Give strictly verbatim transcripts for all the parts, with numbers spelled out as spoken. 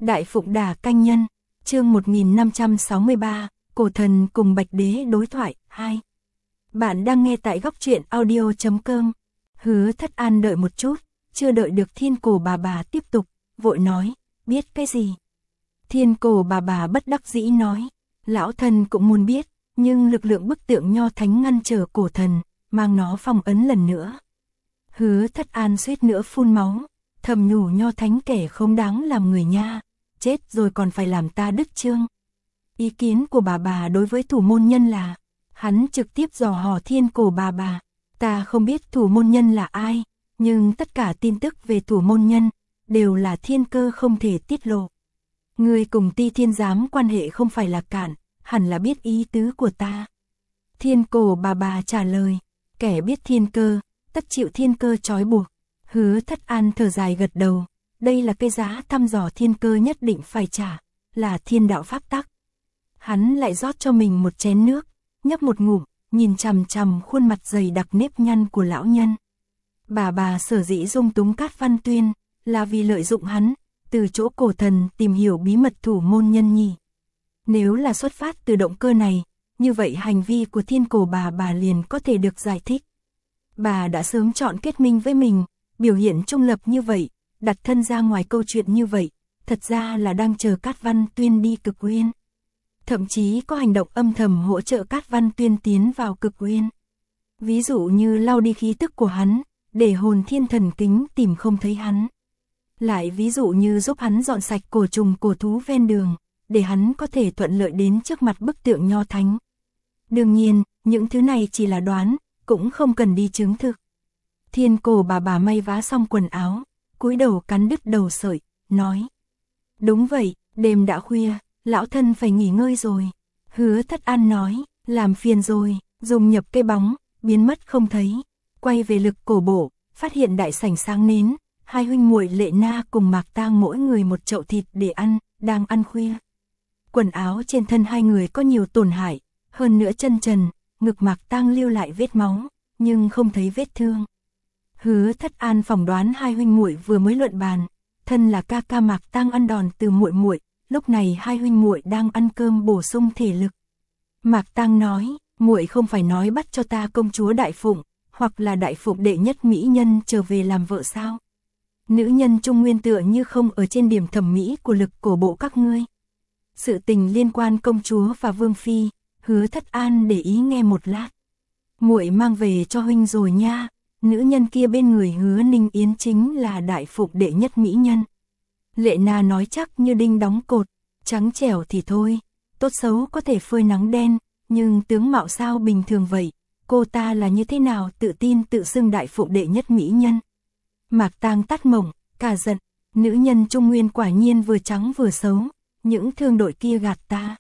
Đại Phụng Đà Canh Nhân, chương một nghìn năm trăm sáu mươi ba, Cổ Thần cùng Bạch Đế đối thoại, hai. Bạn đang nghe tại góc truyện audio chấm com. Hứa Thất An đợi một chút, chưa đợi được Thiên Cổ bà bà tiếp tục, vội nói, biết cái gì? Thiên Cổ bà bà bất đắc dĩ nói, lão thần cũng muốn biết, nhưng lực lượng bức tượng nho thánh ngăn trở Cổ Thần, mang nó phong ấn lần nữa. Hứa Thất An suýt nữa phun máu, thầm nhủ nho thánh kẻ không đáng làm người nha, chết rồi còn phải làm ta đứt chương. Ý kiến của bà bà đối với thủ môn nhân là, hắn trực tiếp dò hỏi Thiên Cổ bà bà, ta không biết thủ môn nhân là ai, nhưng tất cả tin tức về thủ môn nhân, đều là thiên cơ không thể tiết lộ. Người cùng Ti Thiên Giám quan hệ không phải là cản, hẳn là biết ý tứ của ta. Thiên Cổ bà bà trả lời, kẻ biết thiên cơ, tất chịu thiên cơ trói buộc. Hứa Thất An thở dài gật đầu, đây là cái giá thăm dò thiên cơ nhất định phải trả, là thiên đạo pháp tắc. Hắn lại rót cho mình một chén nước, nhấp một ngụm, nhìn chằm chằm khuôn mặt dày đặc nếp nhăn của lão nhân. Bà bà sở dĩ dung túng Cát Văn Tuyên, là vì lợi dụng hắn, từ chỗ Cổ Thần tìm hiểu bí mật thủ môn nhân nhỉ. Nếu là xuất phát từ động cơ này, như vậy hành vi của Thiên Cổ bà bà liền có thể được giải thích. Bà đã sớm chọn kết minh với mình, biểu hiện trung lập như vậy, đặt thân ra ngoài câu chuyện như vậy, thật ra là đang chờ Cát Văn Tuyên đi Cực Uyên. Thậm chí có hành động âm thầm hỗ trợ Cát Văn Tuyên tiến vào Cực Uyên. Ví dụ như lau đi khí tức của hắn, để hồn thiên thần kính tìm không thấy hắn. Lại ví dụ như giúp hắn dọn sạch cổ trùng cổ thú ven đường, để hắn có thể thuận lợi đến trước mặt bức tượng nho thánh. Đương nhiên, những thứ này chỉ là đoán, cũng không cần đi chứng thực. Thiên Cổ bà bà may vá xong quần áo, cúi đầu cắn đứt đầu sợi, nói. Đúng vậy, đêm đã khuya, lão thân phải nghỉ ngơi rồi. Hứa Thất An nói, làm phiền rồi, dùng nhập cây bóng, biến mất không thấy. Quay về lực cổ bộ, phát hiện đại sảnh sáng nến, hai huynh muội Lệ Na cùng Mạc Tang mỗi người một chậu thịt để ăn, đang ăn khuya. Quần áo trên thân hai người có nhiều tổn hại, hơn nữa chân trần, ngực Mạc Tang lưu lại vết máu, nhưng không thấy vết thương. Hứa Thất An phỏng đoán hai huynh muội vừa mới luận bàn, thân là ca ca Mạc Tang ăn đòn từ muội muội, lúc này hai huynh muội đang ăn cơm bổ sung thể lực. Mạc Tang nói, muội không phải nói bắt cho ta công chúa Đại Phụng, hoặc là Đại Phụng đệ nhất mỹ nhân trở về làm vợ sao? Nữ nhân Trung Nguyên tựa như không ở trên điểm thẩm mỹ của lực cổ bộ các ngươi. Sự tình liên quan công chúa và vương phi, Hứa Thất An để ý nghe một lát. Muội mang về cho huynh rồi nha. Nữ nhân kia bên người Hứa Ninh Yến chính là Đại Phụng đệ nhất mỹ nhân. Lệ Na nói chắc như đinh đóng cột, trắng trẻo thì thôi, tốt xấu có thể phơi nắng đen, nhưng tướng mạo sao bình thường vậy, cô ta là như thế nào tự tin tự xưng Đại Phụng đệ nhất mỹ nhân. Mạc Tang tắt mộng, cả giận, nữ nhân Trung Nguyên quả nhiên vừa trắng vừa xấu, những thương đội kia gạt ta.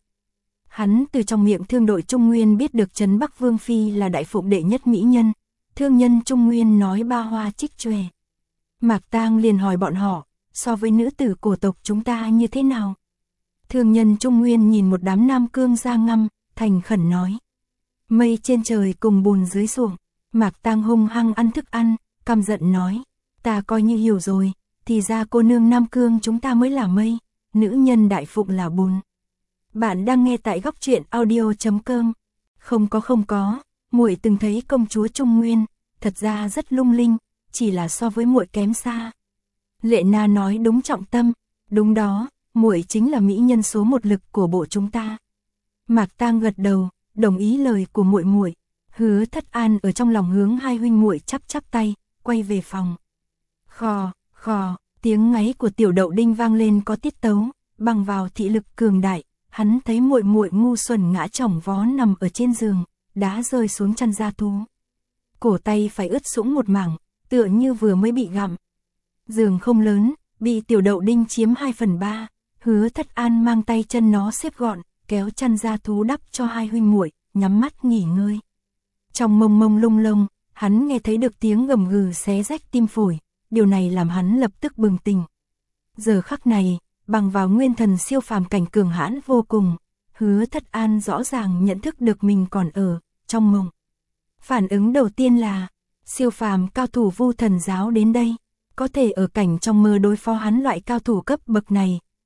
Hắn từ trong miệng thương đội Trung Nguyên biết được Trấn Bắc Vương Phi là Đại Phụng đệ nhất mỹ nhân. Thương nhân Trung Nguyên nói ba hoa trích tròe. Mạc Tang liền hỏi bọn họ, so với nữ tử cổ tộc chúng ta như thế nào? Thương nhân Trung Nguyên nhìn một đám nam cương da ngăm, thành khẩn nói. Mây trên trời cùng bùn dưới xuồng. Mạc Tang hung hăng ăn thức ăn, căm giận nói. Ta coi như hiểu rồi, thì ra cô nương nam cương chúng ta mới là mây, nữ nhân Đại Phụng là bùn. Bạn đang nghe tại góc truyện audio chấm com. Không có không có. Muội từng thấy công chúa Trung Nguyên, thật ra rất lung linh, chỉ là so với muội kém xa. Lệ Na nói đúng trọng tâm, đúng đó, muội chính là mỹ nhân số một lực của bộ chúng ta. Mạc Tang gật đầu, đồng ý lời của muội muội. Hứa Thất An ở trong lòng hướng hai huynh muội chắp chắp tay, quay về phòng. Khò, khò, tiếng ngáy của Tiểu Đậu Đinh vang lên có tiết tấu, bằng vào thị lực cường đại, hắn thấy muội muội ngu xuẩn ngã chỏng vó nằm ở trên giường. Đá rơi xuống chăn da thú. Cổ tay phải ướt sũng một mảng, tựa như vừa mới bị gặm. Giường không lớn, bị Tiểu Đậu Đinh chiếm hai phần ba. Hứa Thất An mang tay chân nó xếp gọn, kéo chăn da thú đắp cho hai huynh muội, nhắm mắt nghỉ ngơi. Trong mông mông lung lông, hắn nghe thấy được tiếng gầm gừ xé rách tim phổi, điều này làm hắn lập tức bừng tỉnh. Giờ khắc này, bằng vào nguyên thần siêu phàm cảnh cường hãn vô cùng, Hứa Thất An rõ ràng nhận thức được mình còn ở trong mộng. Phản ứng đầu tiên là siêu phàm cao thủ Vu Thần giáo đến đây, có thể ở cảnh trong mơ đối phó hắn loại cao thủ cấp bậc này,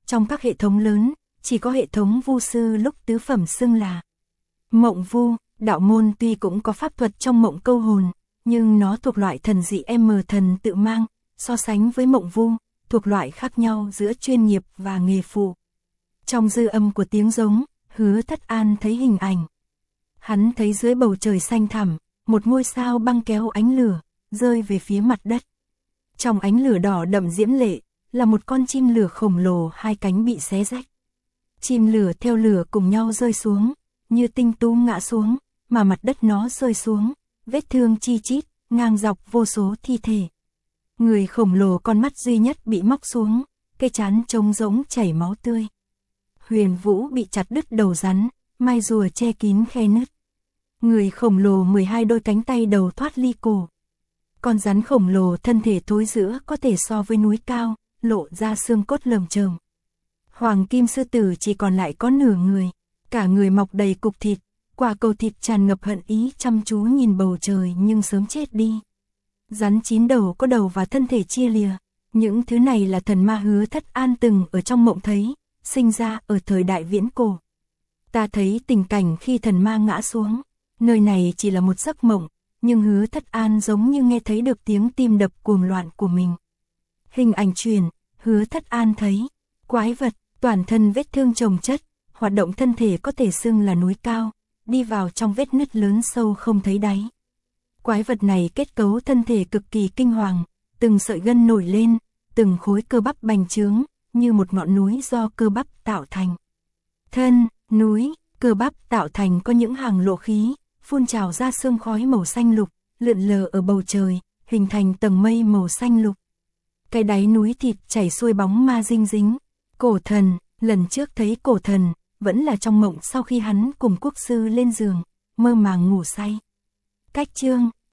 trong các hệ thống lớn, chỉ có hệ thống vu sư lúc tứ phẩm xưng là mộng vu. Đạo môn tuy cũng có pháp thuật trong mộng câu hồn, nhưng nó thuộc loại thần dị M thần tự mang, so sánh với mộng vu, thuộc loại khác nhau giữa chuyên nghiệp và nghề phụ. Trong dư âm của tiếng giống, Hứa Thất An thấy hình ảnh. Hắn thấy dưới bầu trời xanh thẳm, một ngôi sao băng kéo ánh lửa, rơi về phía mặt đất. Trong ánh lửa đỏ đậm diễm lệ, là một con chim lửa khổng lồ hai cánh bị xé rách. Chim lửa theo lửa cùng nhau rơi xuống, như tinh tú ngã xuống, mà mặt đất nó rơi xuống, vết thương chi chít, ngang dọc vô số thi thể. Người khổng lồ con mắt duy nhất bị móc xuống, cây trán trông rỗng chảy máu tươi. Huyền Vũ bị chặt đứt đầu rắn, mai rùa che kín khe nứt. Người khổng lồ mười hai đôi cánh tay đầu thoát ly cổ. Con rắn khổng lồ thân thể thối rữa có thể so với núi cao, lộ ra xương cốt lởm chởm. Hoàng kim sư tử chỉ còn lại có nửa người, cả người mọc đầy cục thịt, quả cầu thịt tràn ngập hận ý chăm chú nhìn bầu trời nhưng sớm chết đi. Rắn chín đầu có đầu và thân thể chia lìa, những thứ này là thần ma Hứa Thất An từng ở trong mộng thấy, sinh ra ở thời đại viễn cổ. Ta thấy tình cảnh khi thần ma ngã xuống, nơi này chỉ là một giấc mộng, nhưng Hứa Thất An giống như nghe thấy được tiếng tim đập cuồng loạn của mình. Hình ảnh truyền, Hứa Thất An thấy quái vật, toàn thân vết thương chồng chất, hoạt động thân thể có thể xưng là núi cao, đi vào trong vết nứt lớn sâu không thấy đáy. Quái vật này kết cấu thân thể cực kỳ kinh hoàng, từng sợi gân nổi lên, từng khối cơ bắp bành trướng, như một ngọn núi do cơ bắp tạo thành. Thân, núi, cơ bắp tạo thành có những hàng lộ khí, phun trào ra sương khói màu xanh lục, lượn lờ ở bầu trời, hình thành tầng mây màu xanh lục. Cái đáy núi thịt chảy xuôi bóng ma dinh dính. Cổ thần, lần trước thấy cổ thần, vẫn là trong mộng sau khi hắn cùng quốc sư lên giường, mơ màng ngủ say. Cách chương